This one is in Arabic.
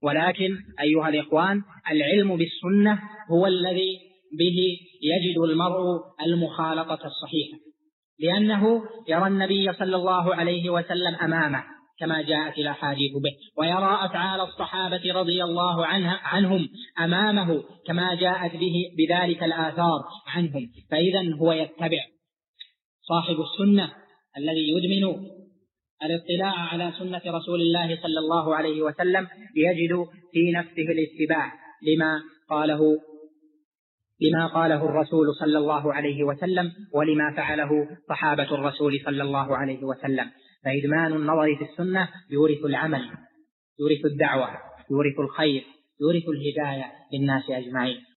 ولكن أيها الإخوان، العلم بالسنة هو الذي به يجد المرء المخالطة الصحيحة، لأنه يرى النبي صلى الله عليه وسلم أمامه كما جاءت الأحاديث به، ويرى أفعال الصحابة رضي الله عنهم أمامه كما جاءت بذلك الآثار عنهم، فإذا هو يتبع صاحب السنة الذي يدمن الاطلاع على سنة رسول الله صلى الله عليه وسلم، يجد في نفسه الاتباع لما قاله الرسول صلى الله عليه وسلم ولما فعله صحابة الرسول صلى الله عليه وسلم. فإدمان النظر في السنة يورث العمل، يورث الدعوة، يورث الخير، يورث الهداية للناس أجمعين.